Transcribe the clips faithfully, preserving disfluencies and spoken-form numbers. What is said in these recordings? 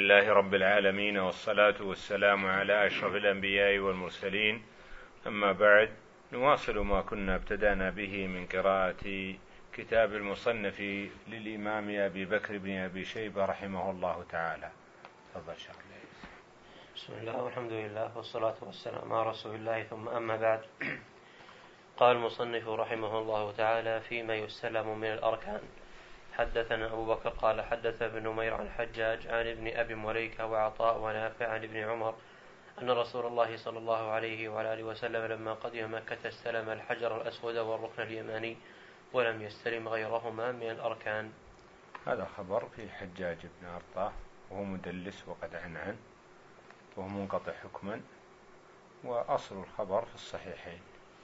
لله رب العالمين، والصلاة والسلام على أشرف الأنبياء والمرسلين. أما بعد، نواصل ما كنا ابتدأنا به من قراءة كتاب المصنف للإمام أبي بكر بن أبي شيبة رحمه الله تعالى. تفضل شيخ. بسم الله والحمد لله والصلاة والسلام على رسول الله، ثم أما بعد. قال المصنف رحمه الله تعالى: فيما يستلم من الأركان. حدثنا أبو بكر قال حدث ابن نمير عن حجاج عن ابن أبي مليكة وعطاء ونافع عن ابن عمر أن رسول الله صلى الله عليه وعلى آله وسلم لما قدم مكة استلم الحجر الأسود والركن اليماني ولم يستلم غيرهما من الأركان. هذا خبر في حجاج بن عطاء، وهو مدلس وقد عنعن وهو منقطع حكما، وأصل الخبر في الصحيحين.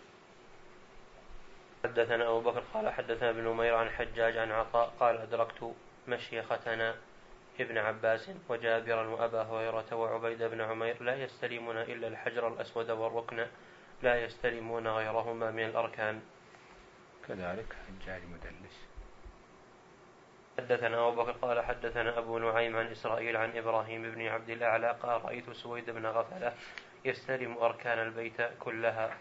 حدثنا أبو بكر قال حدثنا ابن نمير عن حجاج عن عطاء قال أدركت مشيختنا ابن عباس وجابرا وأبا هريرة وعبيد بن عمير لا يستلمون إلا الحجر الأسود والركن، لا يستلمون غيرهما من الأركان. كذلك حجاج مدلس. حدثنا أبو بكر قال حدثنا أبو نعيم عن إسرائيل عن إبراهيم بن عبد الأعلى قال رأيت سويد بن غفلة يستلم أركان البيت كلها.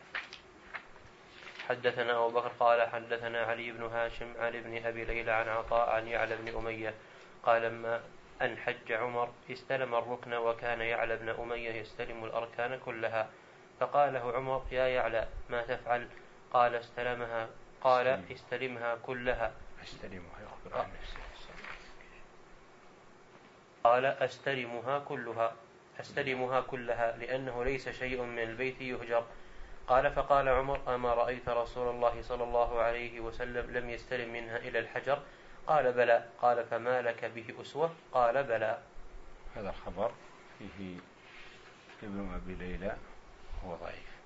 حدثنا أبو بكر قال حدثنا علي بن هاشم عن ابن أبي ليلى عن عطاء عن يعلى بن أمية قال لما أن حج عمر استلم الركن وكان يعلى بن أمية يستلم الأركان كلها، فقال له عمر: يا يعلى ما تفعل؟ قال استلمها قال استلمها كلها. استلمها يخبر عن نفسه. قال استلمها كلها استلمها كلها لأنه ليس شيء من البيت يهجر. قال فقال عمر: أما رأيت رسول الله صلى الله عليه وسلم لم يستلم منها إلى الحجر؟ قال بلى. قال فما لك به أسوة؟ قال بلى. هذا الخبر فيه ابن أبي ليلى هو ضعيف.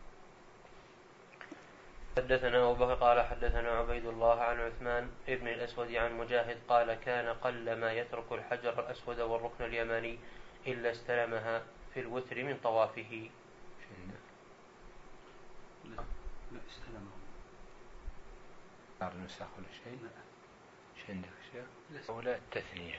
حدثنا أبو بكر قال حدثنا عبيد الله عن عثمان ابن الأسود عن مجاهد قال كان قل ما يترك الحجر الأسود والركن اليماني إلا استلمها في الوتر من طوافه. لا لا استلمه. صار نسخ ولا شيء؟ لا. ايش عندك شيء؟ ولا التثنية.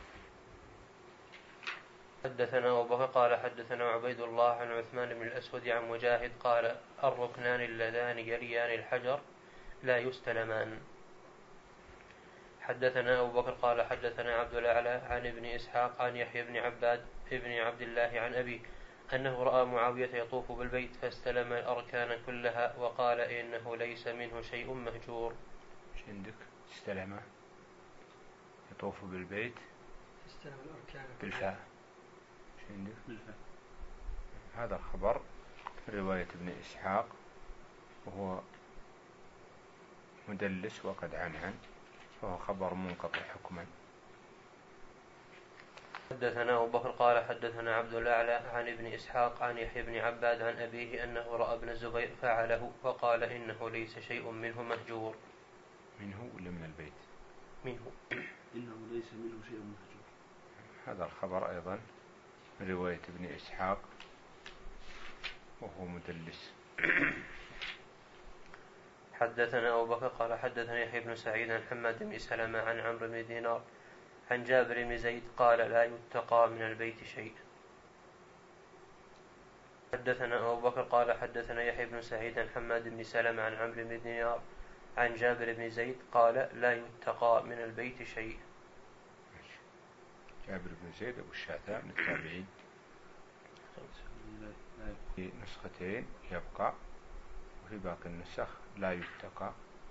حدثنا أبو بكر قال حدثنا عبيد الله عن عثمان بن الأسود عن مجاهد قال الركنان اللذان يليان الحجر لا يستلمان. حدثنا أبو بكر قال حدثنا عبد الأعلى عن ابن إسحاق عن يحيى بن عباد ابن عبد الله عن أبيه أنه رأى معاوية يطوف بالبيت فاستلم الأركان كلها وقال إنه ليس منه شيء مهجور. ايش عندك؟ استلم يطوف بالبيت استلم الأركان بالفاء. ايش عندك؟ بالفاء. هذا الخبر رواية ابن إسحاق وهو مدلس وقد عنعن، فهو خبر منقطع حكما. حدثنا أبو بكر قال حدثنا عبد الأعلى عن ابن إسحاق عن يحيى بن عباد عن أبيه أنه رأى ابن الزبير فعله وقال إنه ليس شيء منه مهجور. منه ولا من البيت؟ منه. إنه ليس منه شيء مهجور. هذا الخبر أيضا رواية ابن إسحاق وهو مدلس. حدثنا أبو بكر قال حدثنا يحيى بن سعيد عن حماد بن سلمة عن عمرو بن دينار عن جابر بن زيد قال لا يتقى من البيت شيء. حدثنا أبو بكر قال حدثنا يحيى بن سعيد عن حماد بن سلمة عن عمرو بن دينار عن جابر بن زيد قال لا يتقى من البيت شيء. جابر بن زيد أبو الشعثاء من التابعين. في نسختين يبقى وفي باقي النسخ لا يتقى.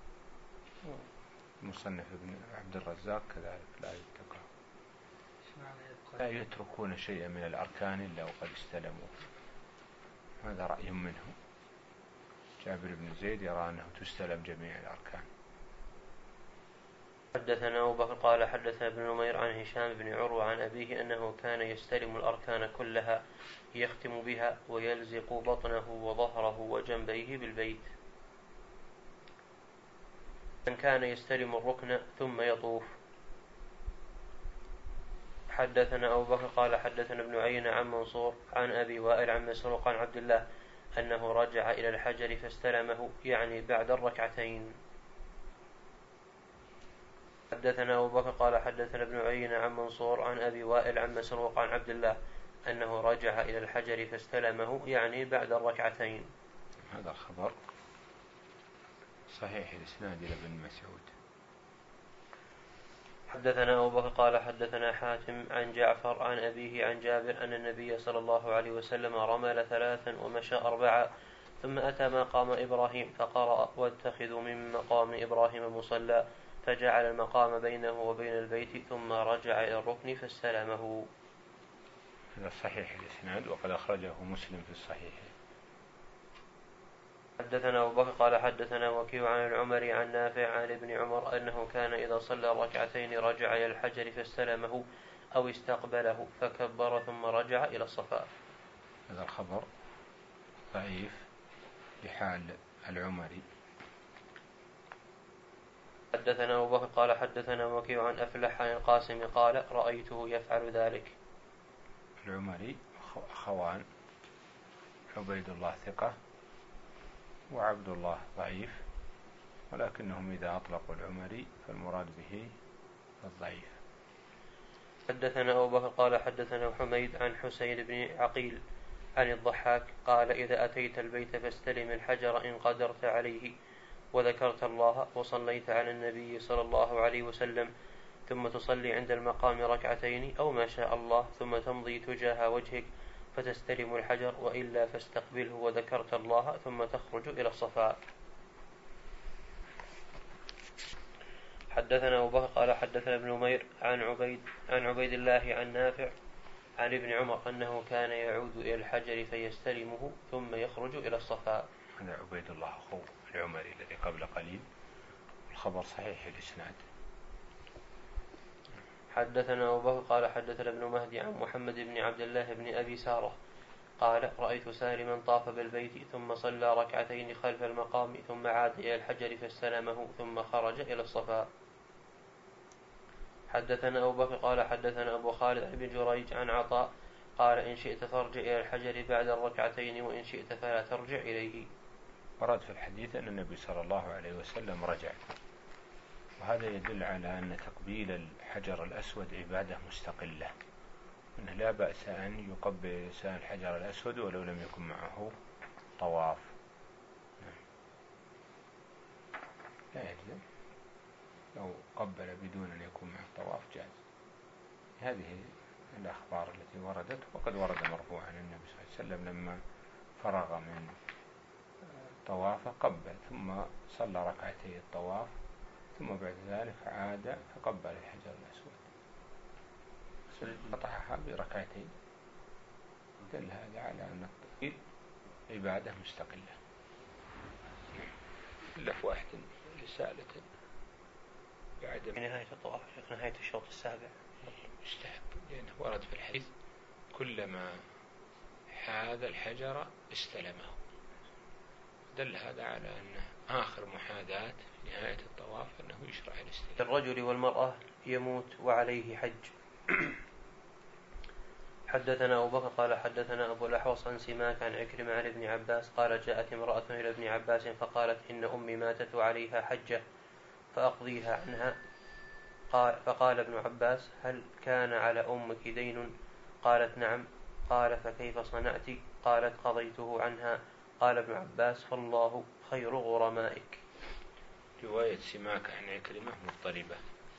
مصنف ابن عبد الرزاق كذلك لا يتقى. لا يتركون شيئا من الأركان إلا وقد استلموا. هذا رأي منه. جابر بن زيد يرى أنه تستلم جميع الأركان. حدثنا أبو بكر قال حدثنا ابن نمير عن هشام بن عروة عن أبيه أنه كان يستلم الأركان كلها يختم بها ويلزق بطنه وظهره وجنبيه بالبيت. من كان يستلم الركن ثم يطوف. حدثنا أبو بكر قال حدثنا ابن عيينة عن منصور عن أبي وائل عن مسروق عن عبد الله أنه رجع إلى الحجر فاستلمه يعني بعد الركعتين. حدثنا أبو بكر قال حدثنا ابن عيينة عن منصور عن أبي وائل عن مسروق عن عبد الله أنه رجع إلى الحجر فاستلمه يعني بعد الركعتين. هذا الخبر صحيح الإسناد إلى ابن مسعود. حدثنا أبو بكر قال حدثنا حاتم عن جعفر عن أبيه عن جابر أن النبي صلى الله عليه وسلم رمل ثلاثا ومشى أربعا ثم أتى مقام إبراهيم فقرأ واتخذوا من مقام إبراهيم مصلى فجعل المقام بينه وبين البيت ثم رجع إلى الركن فاستلمه. هذا صحيح الإسناد وقد أخرجه مسلم في الصحيح. حدثنا أبو بكر قال حدثنا وكيع عن العمري عن نافع عن ابن عمر أنه كان إذا صلى ركعتين رجع إلى الحجر فاستلمه أو استقبله فكبر ثم رجع إلى الصفا. هذا الخبر ضعيف لحال العمري. حدثنا أبو بكر قال حدثنا وكيع عن أفلح عن القاسم قال رأيته يفعل ذلك. العمري أخوان عبيد الله ثقة وعبد الله ضعيف، ولكنهم إذا أطلقوا العمري فالمراد به الضعيف. حدثنا أبو بكر قال حدثنا حميد عن حسين بن عقيل عن الضحاك قال إذا أتيت البيت فاستلم الحجر إن قدرت عليه وذكرت الله وصليت على النبي صلى الله عليه وسلم ثم تصلي عند المقام ركعتين أو ما شاء الله ثم تمضي تجاه وجهك فتستلم الحجر وإلا فاستقبله وذكرت الله ثم تخرج إلى الصفا. حدثنا أبو بكر قال حدثنا ابن نمير عن عبيد عن عبيد الله عن نافع عن ابن عمر أنه كان يعود إلى الحجر فيستلمه ثم يخرج إلى الصفا. هذا عبيد الله أخو العمري الذي قبل قليل، الخبر صحيح الإسناد. حدثنا أبو بكر قال حدثنا ابن مهدي عن محمد بن عبد الله بن أبي سارة قال رأيت سالما طاف بالبيت ثم صلى ركعتين خلف المقام ثم عاد إلى الحجر فاستلمه ثم خرج إلى الصفا. حدثنا أبو بكر قال حدثنا أبو خالد بن جريج عن عطاء قال إن شئت فارجع إلى الحجر بعد الركعتين وإن شئت فلا ترجع إليه. ورد في الحديث أن النبي صلى الله عليه وسلم رجع، وهذا يدل على أن تقبيل الحجر الأسود عبادة مستقلة، أنه لا بأس أن يقبل الإنسان الحجر الأسود ولو لم يكن معه طواف. لا يجزم، لو قبل بدون أن يكون معه طواف جاز. هذه الأخبار التي وردت، وقد ورد مرفوعا عن النبي صلى الله عليه وسلم لما فرغ من طوافه قبل ثم صلى ركعتي الطواف ثم بعد ذلك عاد فقبل الحجر الأسود قطعها بركعتين. دل هذا على أن التقبيل عبادة مستقلة. إلا في واحد رسالة بعد نهاية الطواف نهاية الشوط السابع يستحب، لأنه ورد في الحديث كلما حاذ الحجر استلمه. دل هذا على أن آخر محاذاة في نهاية الطواف أنه يشرع الاستلام. الرجل والمرأة يموت وعليه حج. حدثنا أبو بكر قال حدثنا أبو الأحوص عن سماك عن عكرمة عن ابن عباس قال جاءت امرأة إلى ابن عباس فقالت إن أمي ماتت وعليها حجة فأقضيها عنها. قال فقال ابن عباس هل كان على أمك دين؟ قالت نعم. قال فكيف صنعت؟ قالت قضيته عنها. قال ابن عباس فالله خير غرمائك. رواية سماك عن عكرمة مضطربة.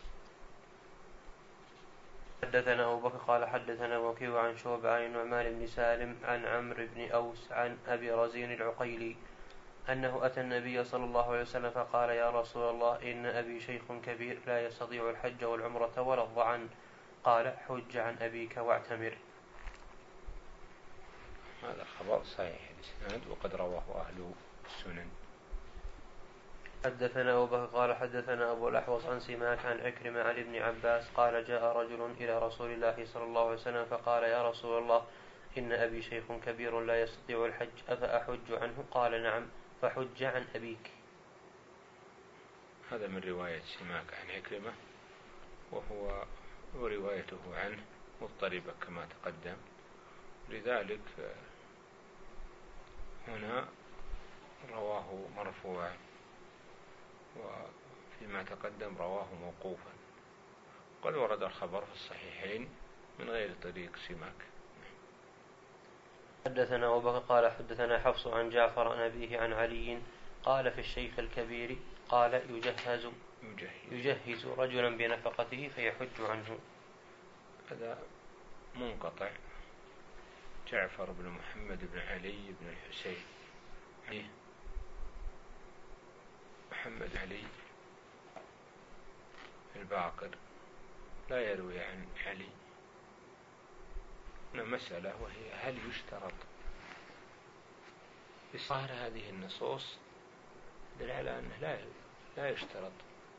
حدثنا أبو بكر قال حدثنا وكيع عن شعبة عن النعمان بن سالم عن عمرو بن أوس عن أبي رزين العقيلي أنه أتى النبي صلى الله عليه وسلم فقال يا رسول الله إن أبي شيخ كبير لا يستطيع الحج والعمرة ولا الضعن. قال حج عن أبيك واعتمر. هذا الخبر صحيح الإسناد وقد رواه أهل السنن. حدثنا أبو بكر قال حدثنا أبو الأحوص عن سماك عن عكرمة عن ابن عباس قال جاء رجل إلى رسول الله صلى الله عليه وسلم فقال يا رسول الله إن أبي شيخ كبير لا يستطيع الحج أفأحج عنه؟ قال نعم فحج عن أبيك. هذا من رواية سماك عن عكرمة، وهو وروايته عنه مضطربة كما تقدم، لذلك هنا رواه مرفوعا فيما تقدم رواه موقوفا، قد ورد الخبر في الصحيحين من غير طريق سماك. حدثنا أبو بكر قال حدثنا حفص عن جعفر عن أبيه عن علي قال في الشيخ الكبير قال يجهز يجهز رجلا بنفقته فيحج عنه. هذا منقطع. جعفر بن محمد بن علي بن الحسين محمد علي الباقر لا يروي عن علي. هنا مسألة وهي هل يشترط إصرار هذه النصوص دل على أنه لا لا يشترط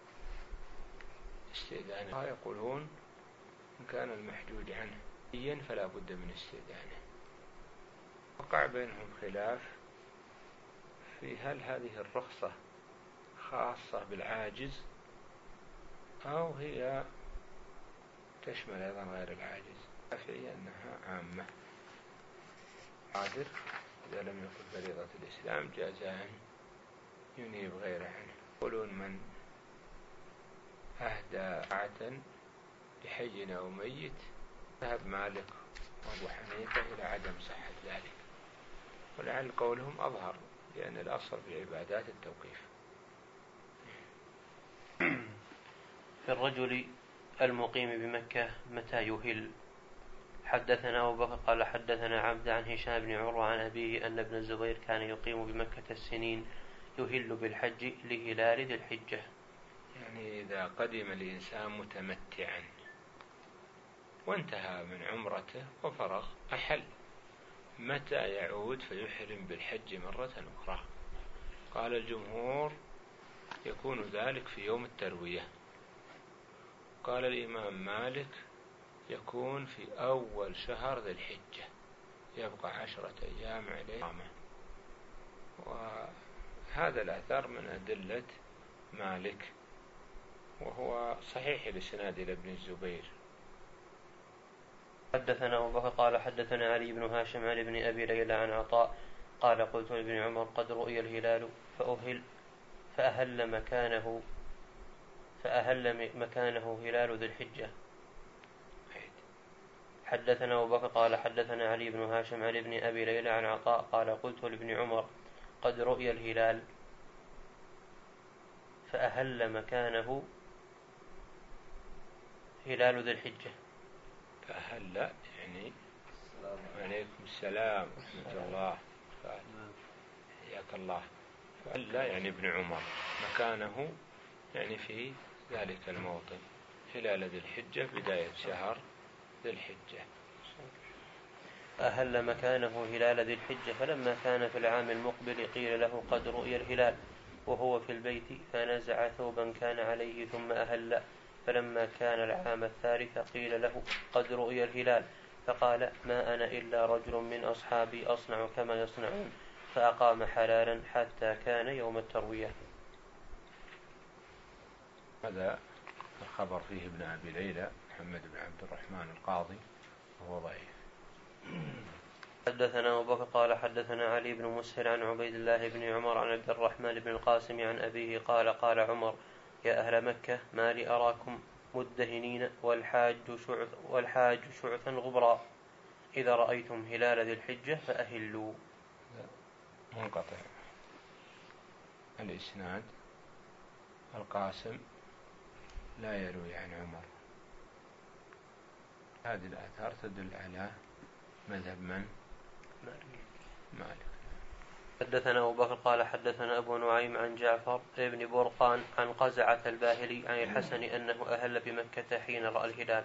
استئذانه. يقولون إن كان المحجوج عنه إيا فلا بد من استئذانه. وقع بينهم خلاف في هل هذه الرخصة خاصة بالعاجز أو هي تشمل أيضا غير العاجز. في أنها عامة. قادر إذا لم يكن فريضة الإسلام جاز أن ينيب غيره عنه. يقولون من أهدى عادا لحي أو ميت ذهب مالك وأبو حنيفة إلى عدم صحة ذلك، ولعل قولهم أظهر لأن الأصل في العبادات التوقيف. في الرجل المقيم بمكة متى يهل؟ حدثنا أبو بكر قال حدثنا عبد عن هشام بن عروة عن أبيه أن ابن الزبير كان يقيم بمكة السنين يهل بالحج لهلال ذي الحجة. يعني إذا قدم الإنسان متمتعا وانتهى من عمرته وفرغ أحل، متى يعود فيحرم بالحج مرة أخرى؟ قال الجمهور يكون ذلك في يوم التروية. قال الإمام مالك يكون في أول شهر ذي الحجة، يبقى عشرة أيام عليه. وهذا الأثر من أدلة مالك وهو صحيح الإسناد إلى ابن الزبير. حدثنا أبو بكر قال حدثنا علي بن هاشم عن ابن أبي ليلى عن عطاء قال قلت لابن عمر قد رؤي الهلال فأهل فأهل مكانه فأهل مكانه هلال ذي الحجة. حدثنا أبو بكر قال حدثنا علي بن هاشم عن ابن أبي ليلى عن عطاء قال قلت لابن عمر قد رؤي الهلال فأهل مكانه هلال ذي الحجة. فأهل يعني عليكم السلام ورحمة الله حياك الله. فأهل يعني ابن عمر مكانه يعني في ذلك الموطن هلال ذي الحجة بداية شهر ذي الحجة. أهل مكانه هلال ذي الحجة فلما كان في العام المقبل قيل له قد رؤي الهلال وهو في البيت فنزع ثوبا كان عليه ثم أهل. فلما كان العام الثالث قيل له قد رؤي الهلال فقال ما أنا إلا رجل من أصحابي أصنع كما يصنعون فأقام حلالا حتى كان يوم التروية. هذا الخبر فيه ابن أبي ليلى محمد بن عبد الرحمن القاضي وهو ضعيف. حدثنا أبو بكر قال حدثنا علي بن مسهر عن عبيد الله بن عمر عن عبد الرحمن بن القاسم عن أبيه قال قال عمر يا أهل مكة ما لي أراكم مدهنين والحاج شعث والحاج شعثا غبرا إذا رأيتم هلال ذي الحجة فأهلوا. منقطع الإسناد. القاسم لا يروي عن عمر. هذه الآثار تدل على مذهب من؟ مالك. حدثنا أبو بكر قال حدثنا أبو نعيم عن جعفر بن برقان عن قزعة الباهلي عن الحسن أنه أهل بمكة حين رأى الهلال.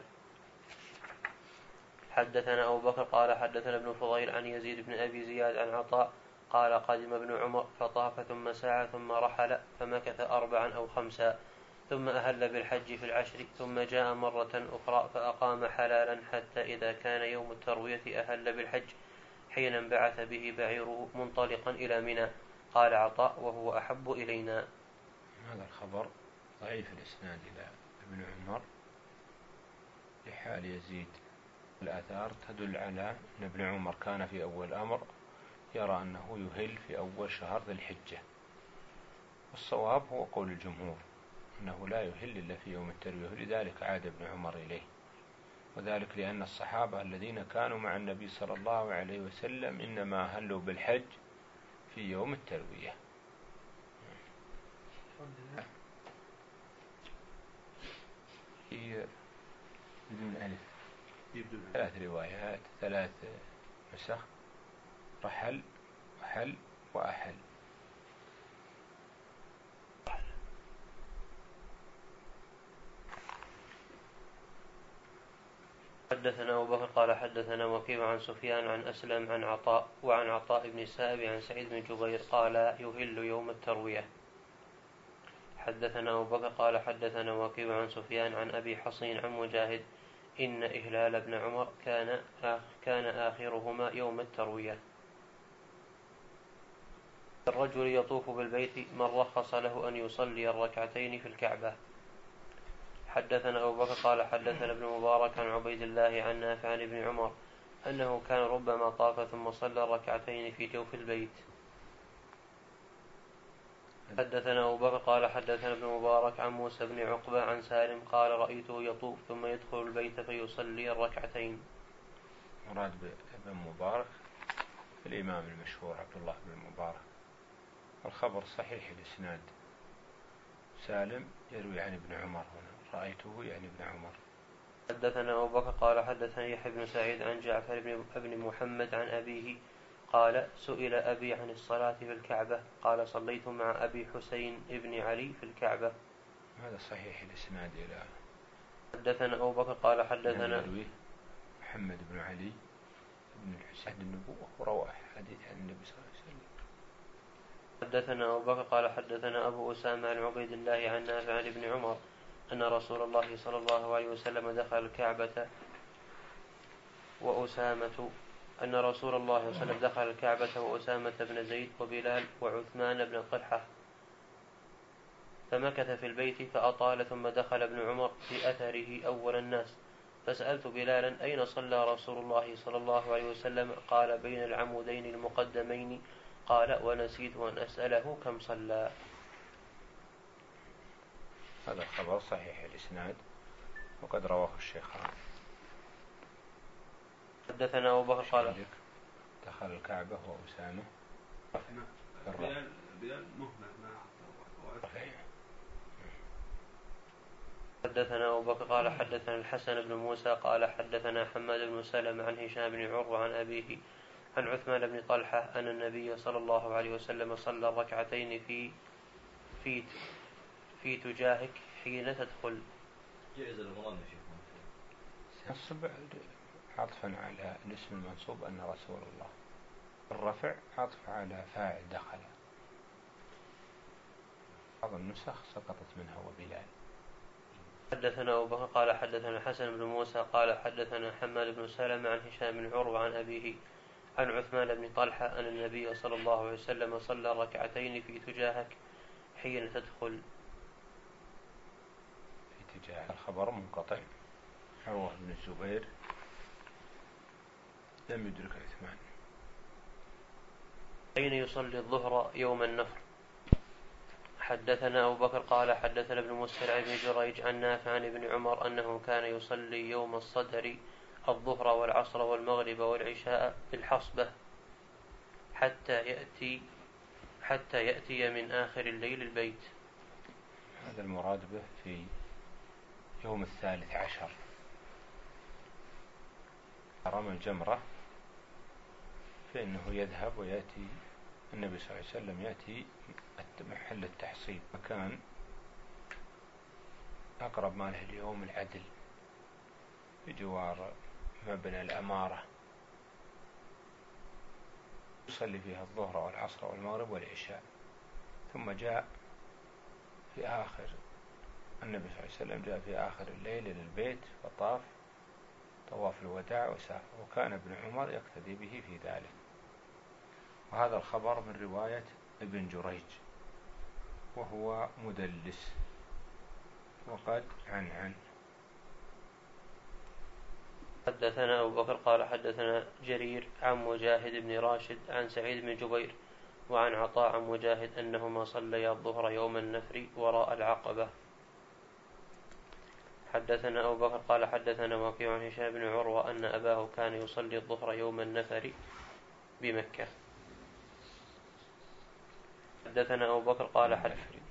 حدثنا أبو بكر قال حدثنا ابن فضيل عن يزيد بن أبي زياد عن عطاء قال قدم ابن عمر فطاف ثم سعى ثم رحل فمكث أربعا أو خمسا ثم أهل بالحج في العشر ثم جاء مرة أخرى فأقام حلالا حتى إذا كان يوم التروية أهل بالحج حين انبعث به بعيره منطلقا إلى منى. قال عطاء وهو أحب إلينا. هذا الخبر ضعيف الإسناد إلى ابن عمر لحال يزيد. الآثار تدل على أن ابن عمر كان في أول الأمر يرى أنه يهل في أول شهر ذي الحجة، والصواب هو قول الجمهور أنه لا يهل إلا في يوم التروية، ولذلك عاد ابن عمر إليه، وذلك لأن الصحابة الذين كانوا مع النبي صلى الله عليه وسلم إنما هلوا بالحج في يوم التروية. بدون ألف، ثلاث روايات، ثلاث نسخ، رحل وحل وأحل. حدثنا أبو بكر قال حدثنا وكيع عن سفيان عن أسلم عن عطاء وعن عطاء بن السائب عن سعيد بن جبير قال يهل يوم التروية. حدثنا أبو بكر قال حدثنا وكيع عن سفيان عن أبي حصين عن مجاهد إن إهلال ابن عمر كان كان آخرهما يوم التروية. الرجل يطوف بالبيت من رخص له أن يصلي الركعتين في الكعبة. حدثنا أبو بكر قال حدثنا ابن مبارك عن عبيد الله عن نافع عن ابن عمر أنه كان ربما طاف ثم صلى الركعتين في جوف البيت. حدثنا أبو بكر قال حدثنا ابن مبارك عن موسى بن عقبة عن سالم قال رأيته يطوف ثم يدخل البيت فيصلي الركعتين. مراد بن مبارك الإمام المشهور عبد الله بن مبارك. الخبر صحيح الإسناد، سالم يروي عن ابن عمر هنا، رأيته يعني ابن عمر. حدثنا أبو بكر قال حدثني يحيى بن سعيد عن جعفر بن محمد عن أبيه قال سئل أبي عن الصلاة في الكعبة قال صليت مع أبي حسين ابن علي في الكعبة. هذا صحيح الإسناد إلى. حدثنا أبو بكر قال حدثنا يروي محمد بن علي بن الحسين النبوة وروى حديث عن النبي صلى الله عليه وسلم. حدثنا أبو بكر قال حدثنا أبو أسامة عن عبيد الله عن نافع عن ابن عمر أن رسول الله صلى الله عليه وسلم دخل الكعبة وأسامة أن رسول الله صلى الله عليه وسلم دخل الكعبة وأسامة بن زيد وبلال وعثمان بن طلحة فمكث في البيت فأطال ثم دخل ابن عمر في أثره أول الناس فسألت بلالا أين صلى رسول الله صلى الله عليه وسلم قال بين العمودين المقدمين قال ونسيت أن أسأله كم صلى. هذا الخبر صحيح الإسناد وقد رواه الشيخان. حدثنا أبو بكر قال دخل الكعبة وأسامة بلال بلال مهمل ما حدثنا أبو بكر قال حدثنا الحسن بن موسى قال حدثنا حماد بن سلمة عن هشام بن عروة عن أبيه عن عثمان بن طلحة أن النبي صلى الله عليه وسلم صلى ركعتين في في في تجاهك حين تدخل. جائز المراد الصبع عطفا على الاسم المنصوب أن رسول الله، الرفع عطف على فاعل دخل. بعض النسخ سقطت منها وبلال. حدثنا أبو بكر قال حدثنا الحسن بن موسى قال حدثنا حماد بن سلمة عن هشام بن عروة عن أبيه عن عثمان بن طلحة أن النبي صلى الله عليه وسلم صلى ركعتين في تجاهك حين تدخل. في تجاه الخبر منقطع. عروة بن الزبير لم يدرك عثمان. حين يصلي الظهر يوم النفر. حدثنا أبو بكر قال حدثنا ابن مسهر عن جريج عن نافع عن ابن عمر أنه كان يصلي يوم الصدر الظهر والعصر والمغرب والعشاء بالحصبة حتى يأتي حتى يأتي من آخر الليل البيت. هذا المراد به في يوم الثالث عشر رمى الجمرة، فإنه يذهب ويأتي النبي صلى الله عليه وسلم يأتي محل التحصيل مكان أقرب ما له اليوم العدل بجوار مبنى الأمارة، يصلي فيها الظهر والعصر والمغرب والعشاء. ثم جاء في آخر النبي صلى الله عليه وسلم جاء في آخر الليل إلى البيت فطاف طواف الوداع وسافر، وكان ابن عمر يقتدي به في ذلك. وهذا الخبر من رواية ابن جريج وهو مدلس وقد عن عن. حدثنا أبو بكر قال حدثنا جرير عن مجاهد بن راشد عن سعيد بن جبير وعن عطاء عن مجاهد أنهما صليا الظهر يوم النفر وراء العقبة. حدثنا أبو بكر قال حدثنا وكيع عن هشام بن عروة أن أباه كان يصلي الظهر يوم النفر بمكة. حدثنا أبو بكر قال حدثنا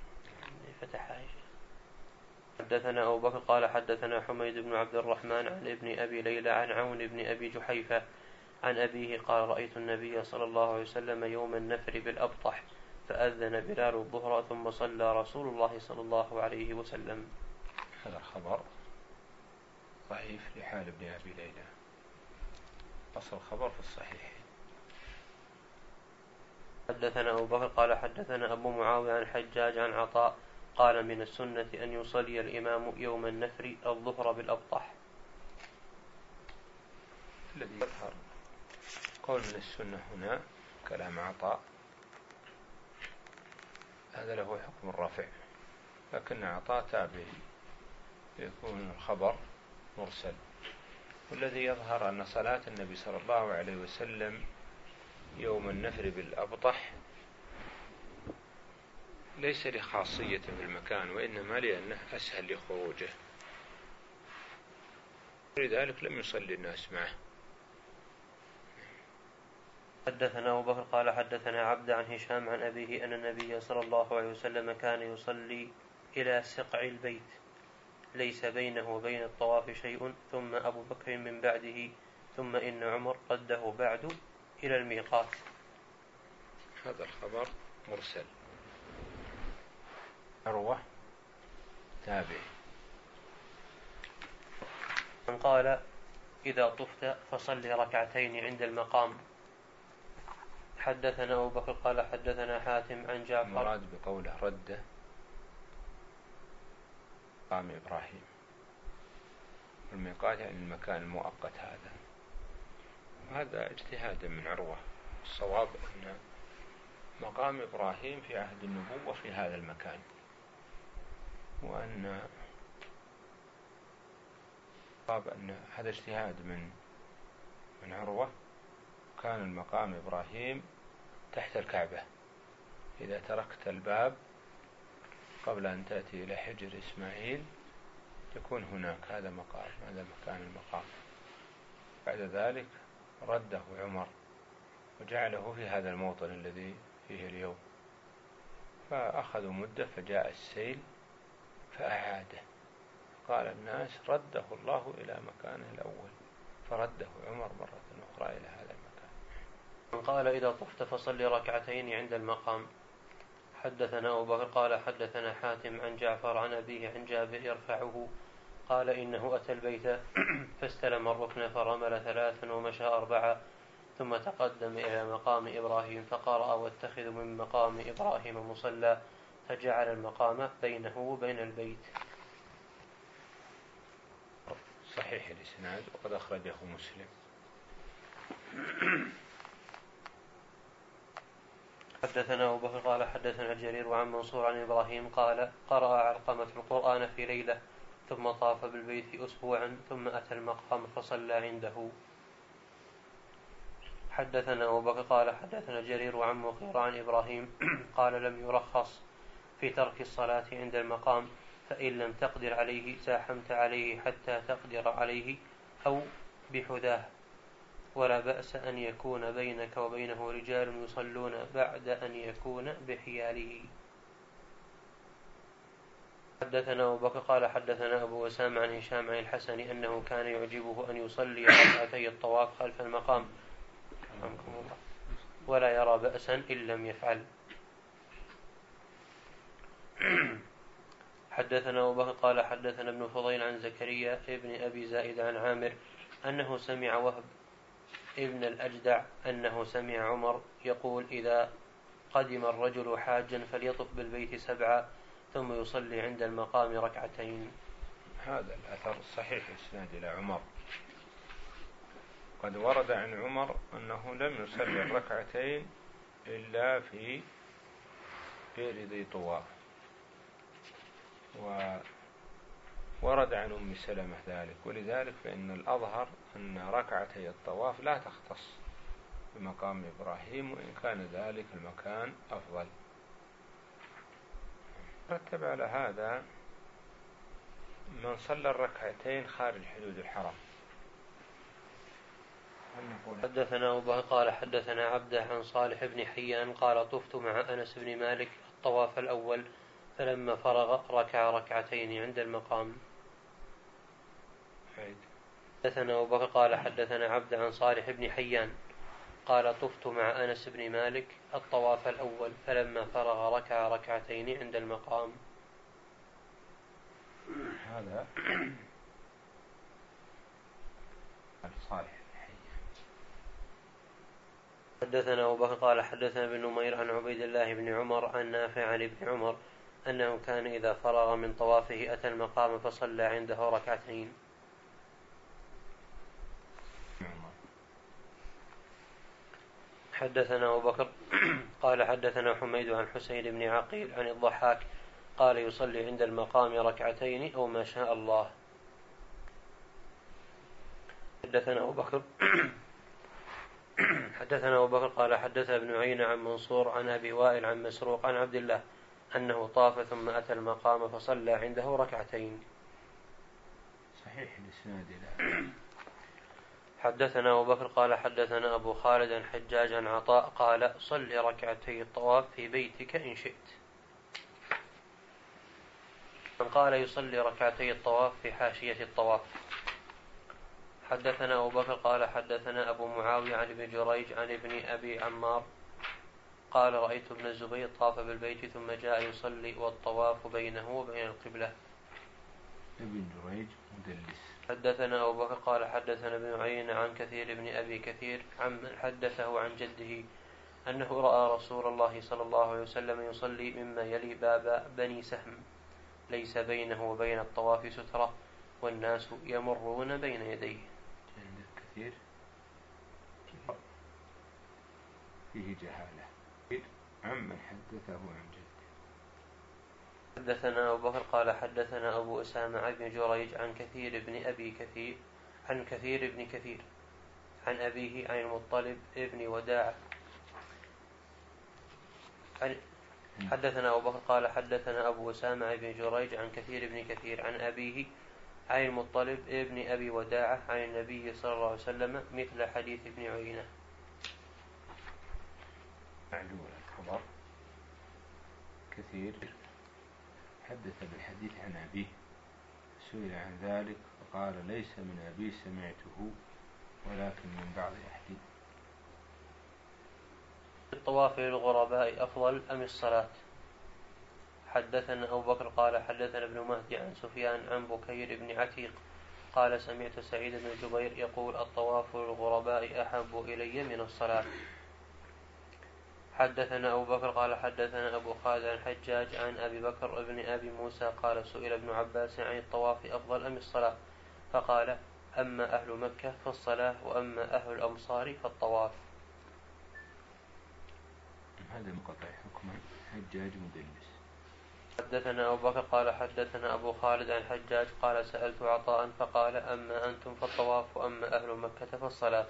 حدثنا أبو بكر قال حدثنا حميد بن عبد الرحمن عن ابن أبي ليلى عن عون بن أبي جحيفة عن أبيه قال رأيت النبي صلى الله عليه وسلم يوم النفر بالأبطح فأذن بلال الظهر ثم صلى رسول الله صلى الله عليه وسلم. هذا الخبر ضعيف لحال ابن أبي ليلى، أصل الخبر في الصحيح. حدثنا أبو بكر قال حدثنا أبو معاوية عن حجاج عن عطاء قال من السنة أن يصلي الإمام يوم النفر الظهر بالأبطح. الذي يظهر قول من السنة هنا كلام عطاء، هذا له حكم الرفع، لكن عطاء تابعي يكون الخبر مرسل. والذي يظهر أن صلاة النبي صلى الله عليه وسلم يوم النفر بالأبطح ليس لخاصية في المكان، وإنما لأنه أسهل لخروجه، لذلك لم يصلي الناس معه. حدثنا أبو بكر قال حدثنا عبد عن هشام عن أبيه أن النبي صلى الله عليه وسلم كان يصلي إلى سقع البيت ليس بينه وبين الطواف شيء، ثم أبو بكر من بعده، ثم إن عمر رده بعد إلى الميقات. هذا الخبر مرسل. عروة تابعي. من قال إذا طفت فصل ركعتين عند المقام. حدثنا أبو بكر قال حدثنا حاتم عن جعفر. المراد بقوله رده مقام إبراهيم، الميقات يعني المكان المؤقت هذا، وهذا اجتهاد من عروة. الصواب أن مقام إبراهيم في عهد النبوة في هذا المكان، وأن الصواب أن هذا اجتهاد من من عروة. كان المقام إبراهيم تحت الكعبة، إذا تركت الباب قبل أن تأتي إلى حجر إسماعيل يكون هناك هذا مقام، هذا مكان المقام. بعد ذلك رده عمر وجعله في هذا الموطن الذي فيه اليوم، فأخذوا مدة فجاء السيل فأعاده، قال الناس رده الله إلى مكانه الأول، فرده عمر مرة أخرى إلى هذا المكان. من قال إذا طفت فصل ركعتين عند المقام. حدثنا أبو بكر قال حدثنا حاتم عن جعفر عن أبيه عن جابر يرفعه قال إنه أتى البيت فاستلم الركن فرمل ثلاثا ومشى أربعة، ثم تقدم إلى مقام إبراهيم فقرأ واتخذ من مقام إبراهيم مصلى، فجعل المقام بينه وبين البيت. صحيح الإسناد وقد أخرجه مسلم. حدثنا أبو بكر قال حدثنا جرير وعن منصور عن إبراهيم قال قرأ علقمة القرآن في ليلة ثم طاف بالبيت أسبوعا ثم أتى المقام فصلى عنده. حدثنا أبو بكر قال حدثنا جرير وعن مغيرة عن إبراهيم قال لم يرخص في ترك الصلاة عند المقام، فإن لم تقدر عليه زاحمت عليه حتى تقدر عليه أو بحذاه، ولا بأس أن يكون بينك وبينه رجال يصلون بعد أن يكون بحياله. حدثنا أبو بكر قال حدثنا أبو وسام عن هشام عن الحسن أنه كان يعجبه أن يصلي ركعتي الطواف خلف المقام ولا يرى بأسا إن لم يفعل. حدثنا أبو بكر قال حدثنا ابن فضيل عن زكريا ابن أبي زائد عن عامر أنه سمع وهب ابن الأجدع أنه سمع عمر يقول إذا قدم الرجل حاجا فليطف بالبيت سبعا ثم يصلي عند المقام ركعتين. هذا الأثر الصحيح إسناد إلى عمر، قد ورد عن عمر أنه لم يصلي الركعتين إلا في بئر ذي طواف، وورد عن أم سلمة ذلك، ولذلك فإن الأظهر أن ركعتي الطواف لا تختص بمقام إبراهيم، وإن كان ذلك المكان أفضل. رتب على هذا من صلى الركعتين خارج حدود الحرم. حدثنا أبو بكر قال حدثنا عبده عن صالح بن حيان قال طفت مع أنس بن مالك الطواف الأول فلما فرغ ركع ركعتين عند المقام. حدثنا أبو بكر قال حدثنا عبده عن صالح بن حيان قال طفت مع أنس بن مالك الطواف الأول فلما فرغ ركع ركعتين عند المقام. هذا صالح. حدثنا أبو بكر قال حدثنا ابن نمير عن عبيد الله بن عمر عن نافع عن ابن عمر أنه كان إذا فرغ من طوافه أتى المقام فصلى عنده ركعتين. حدثنا أبو بكر قال حدثنا حميد عن حسين بن عقيل عن الضحاك قال يصلي عند المقام ركعتين أو ما شاء الله. حدثنا أبو بكر حدثنا أبو بكر قال حدثنا ابن عيينة عن منصور عن أبي وائل عن مسروق عن عبد الله أنه طاف ثم أتى المقام فصلى عنده ركعتين. صحيح الإسناد له. حدثنا أبو بكر قال حدثنا أبو خالد عن حجاج عن عطاء قال صل ركعتي الطواف في بيتك إن شئت. من قال يصلي ركعتي الطواف في حاشية الطواف. حدثنا أبو بكر قال حدثنا أبو معاوية عن ابن جريج عن ابن أبي عمار قال رأيت ابن الزبير طاف بالبيت ثم جاء يصلي والطواف بينه وبين القبلة. ابن جريج مدلس. حدثنا أبو بكر قال حدثنا ابن عيينة عن كثير بن أبي كثير عمن حدثه عن جده أنه رأى رسول الله صلى الله عليه وسلم يصلي مما يلي باب بني سهم ليس بينه وبين الطواف سترة والناس يمرون بين يديه. كثير فيه جهالة عمن حدثه عن جده. حدثنا أبو بكر قال حدثنا أبو أسامة بن جريج عن كثير بن أبي كثير عن كثير بن كثير عن أبيه عن المطلب ابن وداع. حدثنا أبو بكر قال حدثنا أبو أسامة بن جريج عن كثير بن كثير عن أبيه عن المطلب ابن أبي وداعة عن النبي صلى الله عليه وسلم مثل حديث ابن عيينة. معلول الخبر كثير حدث بالحديث عن أبيه سئل عن ذلك فقال ليس من أبي سمعته ولكن من بعض أهلي. الطواف للغرباء أفضل أم الصلاة؟ حدثنا أبو بكر قال حدثنا ابن مهدي عن سفيان عن بكير بن عتيق قال سمعت سعيد بن جبير يقول الطواف للغرباء أحب إلي من الصلاة. حدثنا أبو بكر قال حدثنا أبو خالد عن حجاج عن أبي بكر بن أبي موسى قال سئل ابن عباس عن الطواف أفضل أم الصلاة فقال أما أهل مكة فالصلاة وأما أهل الأمصار فالطواف. هذا مقطع حكم حجاج مدلس. حدثنا أبو بكر قال حدثنا أبو خالد عن حجاج قال سألت عطاء فقال أما أنتم فالطواف وأما أهل مكة فالصلاة.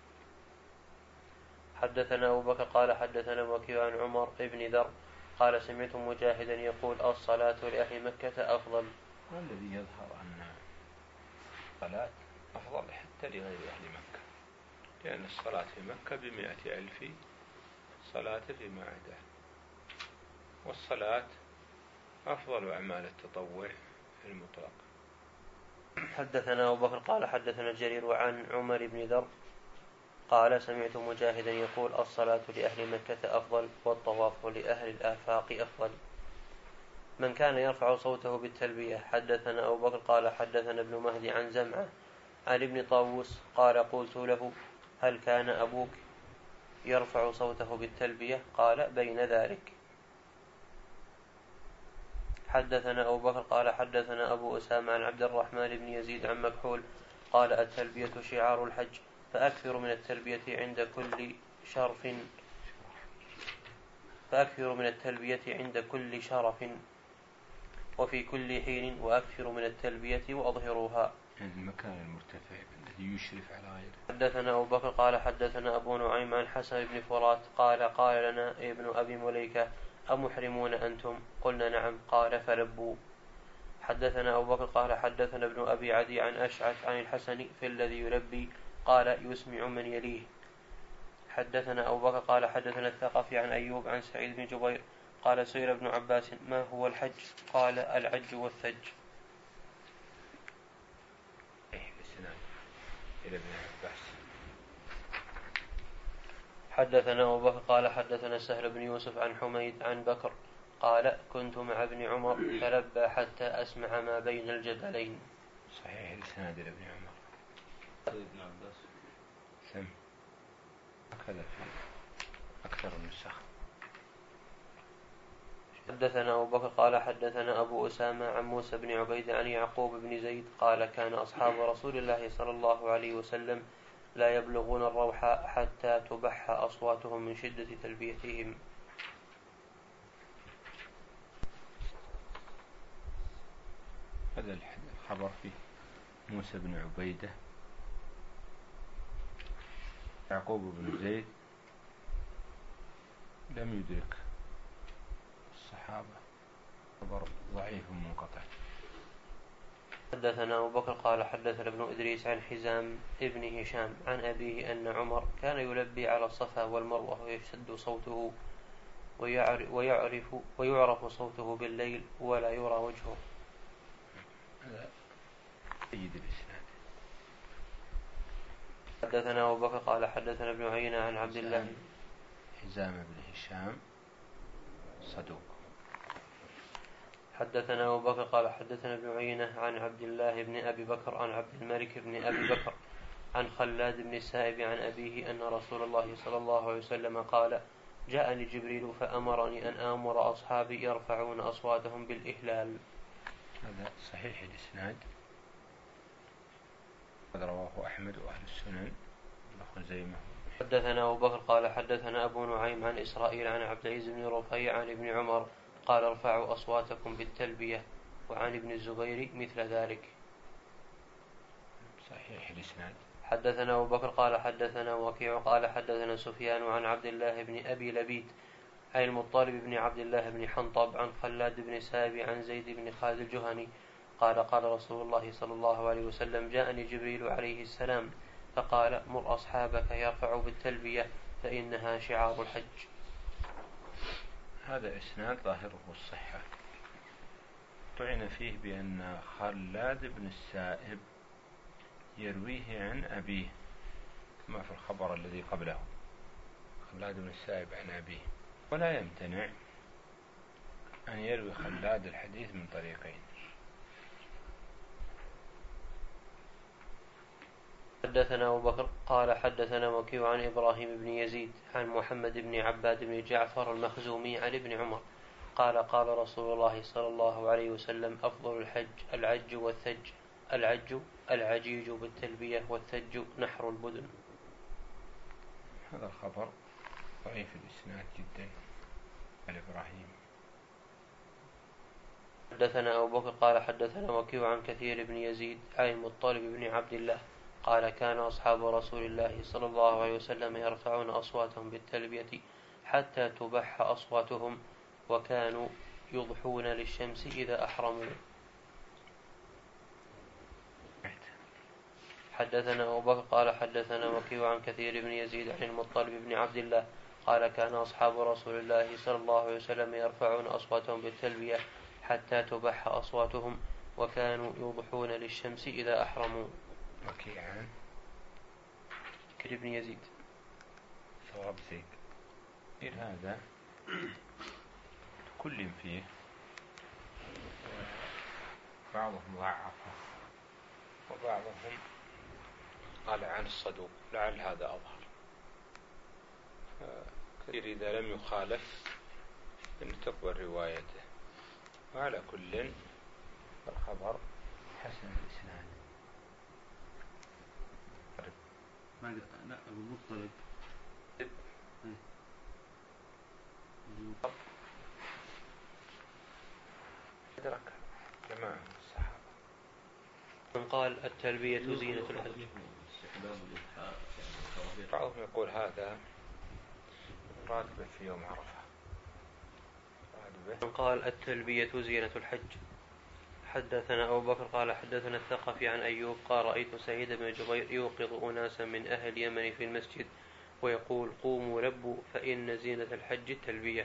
حدثنا أبو بكر قال حدثنا وكيع عن عمر بن ذر قال سمعت مجاهدا يقول الصلاة لأهل مكة أفضل. والذي يظهر أن الصلاة أفضل حتى لغير أهل مكة لأن الصلاة في مكة بمئة ألف صلاة فيما عداه والصلاة أفضل أعمال التطوع في المطلق. حدثنا أبو بكر قال حدثنا جرير عن عمر بن ذر قال سمعت مجاهدا يقول الصلاة لأهل مكة أفضل والطواف لأهل الآفاق أفضل. من كان يرفع صوته بالتلبية. حدثنا أبو بكر قال حدثنا ابن مهدي عن زمعة عن ابن طاووس قال قلت له هل كان أبوك يرفع صوته بالتلبية قال بين ذلك. حدثنا أبو بكر قال حدثنا أبو أسامة عن عبد الرحمن بن يزيد عن مكحول قال التلبية شعار الحج فأكثر من التلبية عند كل شرف فأكثر من التلبية عند كل شرف وفي كل حين وأكثر من التلبية وأظهروها. المكان المرتفع الذي يشرف على غيره. حدثنا أبو بكر قال حدثنا أبو نعيم عن حسن بن فرات قال قال لنا ابن أبي مليكة أمحرمون أنتم قلنا نعم قال فلبوا. حدثنا أبو بكر قال حدثنا ابن أبي عدي عن أشعث عن الحسن في الذي يلبي قال يسمع من يليه. حدثنا أبو بكر قال حدثنا الثقفي عن أيوب عن سعيد بن جبير قال سئل ابن عباس ما هو الحج؟ قال العج والثج. حدثنا أبو بكر قال حدثنا سهل بن يوسف عن حميد عن بكر قال كنت مع ابن عمر فلبى حتى أسمع ما بين الجبلين. صحيح الإسناد لابن عمر. ابن عباس سم هكذا في أكثر النسخ. حدثنا أبو بكر قال حدثنا أبو أسامة عن موسى بن عبيد عن يعقوب بن زيد قال كان أصحاب رسول الله صلى الله عليه وسلم لا يبلغون الروح حتى تبح أصواتهم من شدة تلبيتهم. هذا الخبر فيه موسى بن عبيدة يعقوب بن زيد لم يدرك الصحابة، خبر ضعيف منقطع. حدثنا أبو بكر قال حدثنا ابن إدريس عن حزام ابن هشام عن أبيه أن عمر كان يلبي على الصفا والمروة ويشتد صوته ويعرف, ويعرف, ويعرف صوته بالليل ولا يرى وجهه. هذا سيد الإسناد. حدثنا أبو بكر قال حدثنا ابن عيينة عن عبد الله حزام بن هشام صدوق. حدثنا أبو بكر قال حدثنا ابن عيينة عن عبد الله بن أبي بكر عن عبد الملك بن أبي بكر عن خلاد بن السائب عن أبيه أن رسول الله صلى الله عليه وسلم قال جاءني جبريل فأمرني أن آمر أصحابي يرفعون أصواتهم بالإهلال. هذا صحيح الإسناد، قد رواه أحمد وأهل السنن وخزيمة. حدثنا أبو بكر قال حدثنا أبو نعيم عن إسرائيل عن عبد العزيز بن رفيع عن ابن عمر قال ارفعوا أصواتكم بالتلبية، وعن ابن الزبير مثل ذلك. صحيح الإسناد. حدثنا أبو بكر قال حدثنا وكيع قال حدثنا سفيان عن عبد الله بن أبي لبيد عن المطلب بن عبد الله بن حنطب عن خلاد بن سائب عن زيد بن خالد الجهني قال قال رسول الله صلى الله عليه وسلم جاءني جبريل عليه السلام فقال مر أصحابك يرفعوا بالتلبية فإنها شعار الحج. هذا إسناد ظاهره الصحة، طعن فيه بأن خلاد بن السائب يرويه عن أبيه كما في الخبر الذي قبله، خلاد بن السائب عن أبيه، ولا يمتنع أن يروي خلاد الحديث من طريقين. حدثنا أبو بكر قال حدثنا وكيع عن إبراهيم بن يزيد عن محمد بن عباد بن جعفر المخزومي عن ابن عمر قال قال رسول الله صلى الله عليه وسلم أفضل الحج العج والثج، العج العجيج بالتلبية والثج نحر البدن. هذا الخبر ضعيف الإسناد جدا عن إبراهيم. حدثنا أبو بكر قال حدثنا وكيع عن كثير بن يزيد عن المطلب بن عبد الله قال كان أصحاب رسول الله صلى الله عليه وسلم يرفعون أصواتهم بالتلبية حتى تبح أصواتهم وكانوا يضحون للشمس إذا أحرموا. حدثنا أبو بكر قال حدثنا وكيع عن كثير بن يزيد عن المطلب بن عبد الله قال كان أصحاب رسول الله صلى الله عليه وسلم يرفعون أصواتهم بالتلبية حتى تبح أصواتهم وكانوا يضحون للشمس إذا أحرموا. وكيعان كثير بن يزيد ثواب زيد. غير هذا كل فيه بعضهم ضعفه وبعضهم قال عن الصدوق، لعل هذا أظهر. كثير إذا لم يخالف أن تقبل روايته، وعلى كل الخبر حسن الإسناد. ما لا أبو مطلب أدرك جماعة من الصحابة. من قال التلبية زينة الحج. بعضهم يقول هذا راتبه في يوم عرفة. من قال التلبية زينة الحج. حدثنا أبو بكر قال حدثنا الثقفي عن أيوب قال رأيت سعيد بن جبير يوقظ أناسا من أهل اليمن في المسجد ويقول قوموا لبوا فإن زينة الحج التلبية.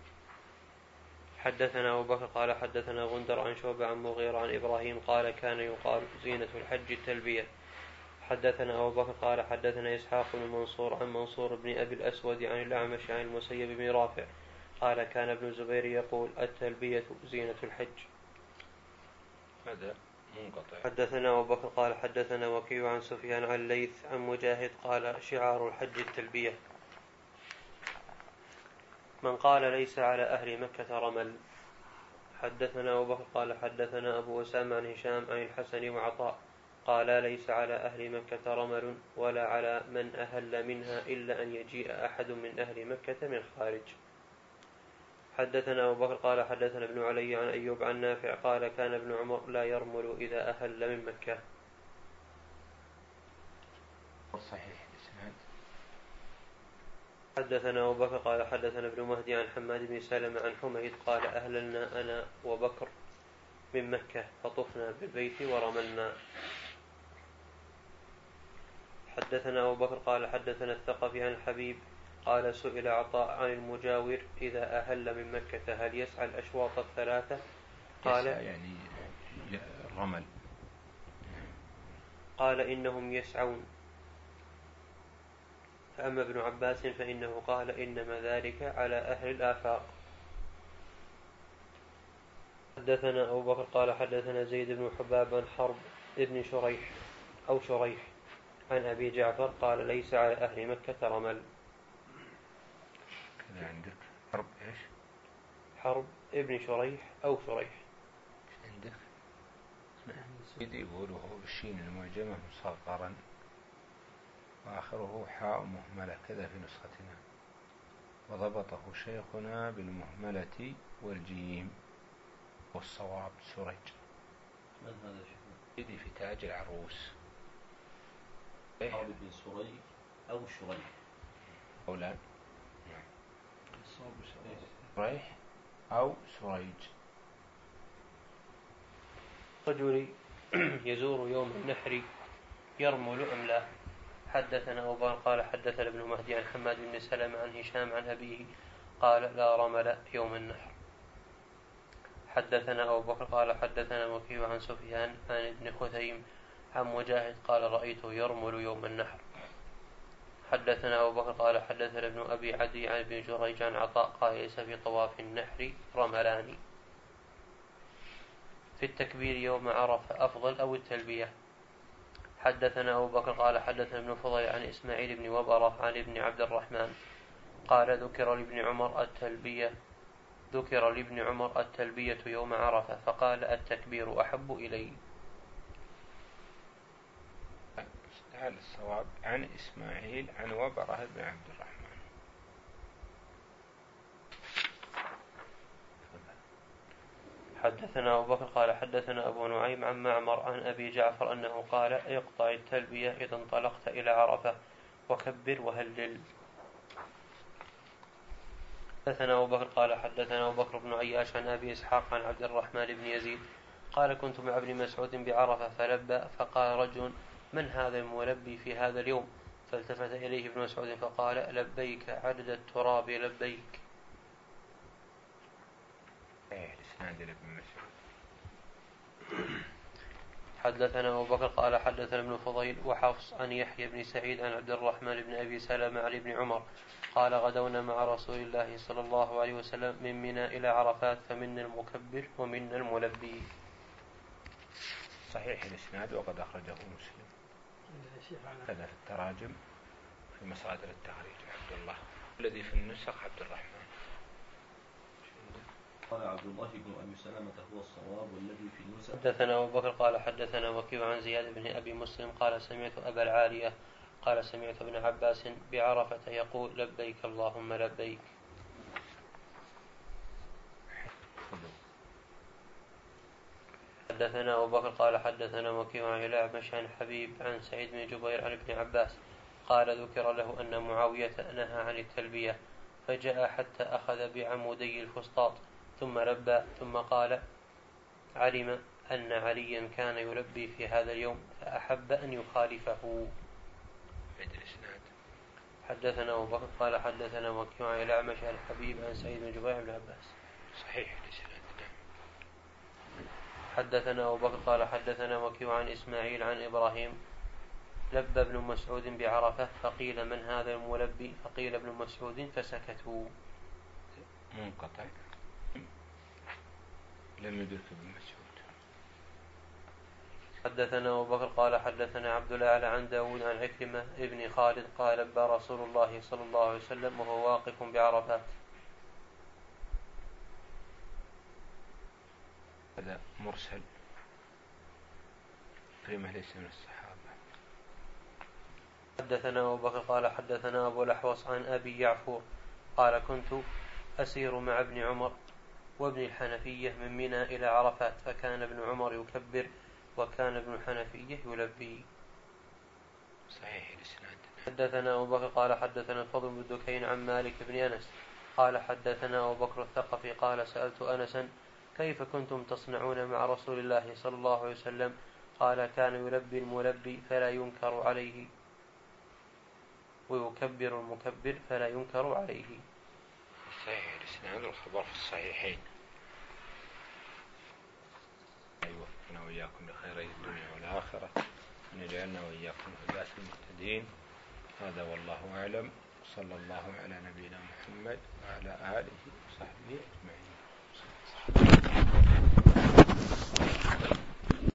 حدثنا أبو بكر قال حدثنا غندر عن شعبة عن مغيرة عن إبراهيم قال كان يقال زينة الحج التلبية. حدثنا أبو بكر قال حدثنا إسحاق بن منصور عن منصور بن أبي الأسود عن الأعمش عن المسيب بن رافع قال كان ابن الزبير يقول التلبية زينة الحج. هذا منقطع. حدثنا أبو بكر قال حدثنا وكيع عن سفيان عن الليث عن مجاهد قال شعار الحج التلبية. من قال ليس على أهل مكة رمل. حدثنا أبو بكر قال حدثنا أبو أسامة عن هشام عن الحسن وعطاء قال ليس على أهل مكة رمل ولا على من أهل منها إلا أن يجيء أحد من أهل مكة من خارج. حدثنا أبو بكر قال حدثنا ابن علي عن أيوب عن نافع قال كان ابن عمر لا يرمل إذا أهل من مكة. صحيح الإسناد. حدثنا أبو بكر قال حدثنا ابن مهدي عن حماد بن سلمة عن حميد قال أهللنا أنا وبكر من مكة فطفنا بالبيت ورملنا. حدثنا أبو بكر قال حدثنا الثقفي عن الحبيب قال سئل عطاء عن المجاور إذا أهل من مكة هل يسعى الأشواط الثلاثة قال يعني الرمل قال إنهم يسعون. فأما ابن عباس فإنه قال إنما ذلك على أهل الآفاق. حدثنا أبو بكر قال حدثنا زيد بن حباب عن حرب ابن شريح أو شريح عن أبي جعفر قال ليس على أهل مكة رمل. كذا عندك حرب إيش؟ حرب ابن شريح أو شريح. عندك سيدي يقوله بالشين المعجمة مصغرا وآخره حاء مهملة كذا في نسختنا وضبطه شيخنا بالمهملة والجيم والصواب سرج. من هذا شيخنا؟ سيدي في تاج العروس. حرب بن سريج أو شريح أو لا شريح أو سريج. رجل يزور يوم النحر يرمل أم لا. حدثنا أبو بكر قال حدثنا ابن مهدي عن حماد بن سلمة عن هشام عن أبيه قال لا رمل يوم النحر. حدثنا أبو بكر قال حدثنا وكيع عن سفيان عن ابن خثيم عن مجاهد قال رأيته يرمل يوم النحر. حدثنا أبو بكر قال حدثنا ابن أبي عدي عن ابن جريج عن عطاء قال ليس في طواف النحر رملان. في التكبير يوم عرفة أفضل أو التلبية. حدثنا أبو بكر قال حدثنا ابن فضيل عن إسماعيل بن وبرة عن ابن عبد الرحمن قال ذكر لابن عمر التلبية ذكر لابن عمر التلبية يوم عرفة فقال التكبير أحب إلي. هذا الصواب عن إسماعيل عن وبرة بن عبد الرحمن. حدثنا أبو بكر قال حدثنا أبو نعيم عن معمر عن أبي جعفر أنه قال اقطع التلبية إذا انطلقت إلى عرفة وكبر وهلل. حدثنا أبو بكر قال حدثنا أبو بكر بن عياش عن أبي إسحاق عن عبد الرحمن بن يزيد قال كنت مع ابن مسعود بعرفة فلبى فقال رجل من هذا الملبي في هذا اليوم فالتفت إليه ابن مسعود فقال لبيك عدد التراب لبيك. حدثنا أبو بكر قال حدثنا ابن فضيل وحفص عن يحيى بن سعيد عن عبد الرحمن بن أبي سلمة عن ابن عمر قال غدونا مع رسول الله صلى الله عليه وسلم من منى إلى عرفات فمنا المكبر ومنا الملبي. صحيح الإسناد وقد أخرجه مسلم هذا في التراجم في مصادر التخريج عبد الله الذي في النسخ عبد الرحمن. قال عبد الله بن أبي سلمة هو الصواب والذي في النسخ. حدثنا أبو بكر قال حدثنا وكيع عن زياد بن أبي مسلم قال سمعت أبا العالية قال سمعت ابن عباس بعرفة يقول لبيك اللهم لبيك. حدثنا أبو بكر قال حدثنا وكيع عن الأعمش عن حبيب عن سعيد بن جبير عن ابن عباس قال ذكر له أن معاوية نهى عن التلبية فجاء حتى أخذ بعمودي الفسطاط ثم لبى ثم قال علم أن عليا كان يلبي في هذا اليوم فأحب أن يخالفه. حدثنا أبو بكر قال حدثنا وكيع عن الأعمش عن الحبيب عن سعيد بن جبير بن عباس. صحيح الإسناد. حدثنا أبو بكر قال حدثنا وكيع عن إسماعيل عن إبراهيم لبى ابن مسعود بعرفة فقيل من هذا الملبي فقيل ابن مسعود فسكتوا. منقطع لم يدرك ابن مسعود. حدثنا أبو بكر قال حدثنا عبد الأعلى عن داود عن عكرمة ابن خالد قال لبى رسول الله صلى الله عليه وسلم وهو واقف بعرفات. هذا مرسل عكرمة ليس من الصحابة. حدثنا أبو بكر قال حدثنا أبو الأحوص عن أبي يعفور قال كنت أسير مع ابن عمر وابن الحنفية من منى إلى عرفات فكان ابن عمر يكبر وكان ابن الحنفية يلبي. صحيح الإسناد. حدثنا أبو بكر قال حدثنا الفضل بن دكين عن مالك بن أنس قال حدثنا أبو بكر الثقفي قال سألت أنسا كيف كنتم تصنعون مع رسول الله صلى الله عليه وسلم قال كان يلبي الملبي فلا ينكر عليه ويكبر المكبر فلا ينكر عليه. صحيح الإسناد والخبر في الصحيحين. يوفقنا وإياكم لخيري الدنيا والآخرة أن يجعلنا وإياكم هداة المهتدين. هذا والله أعلم. صلى الله على نبينا محمد وعلى آله وصحبه أجمعين.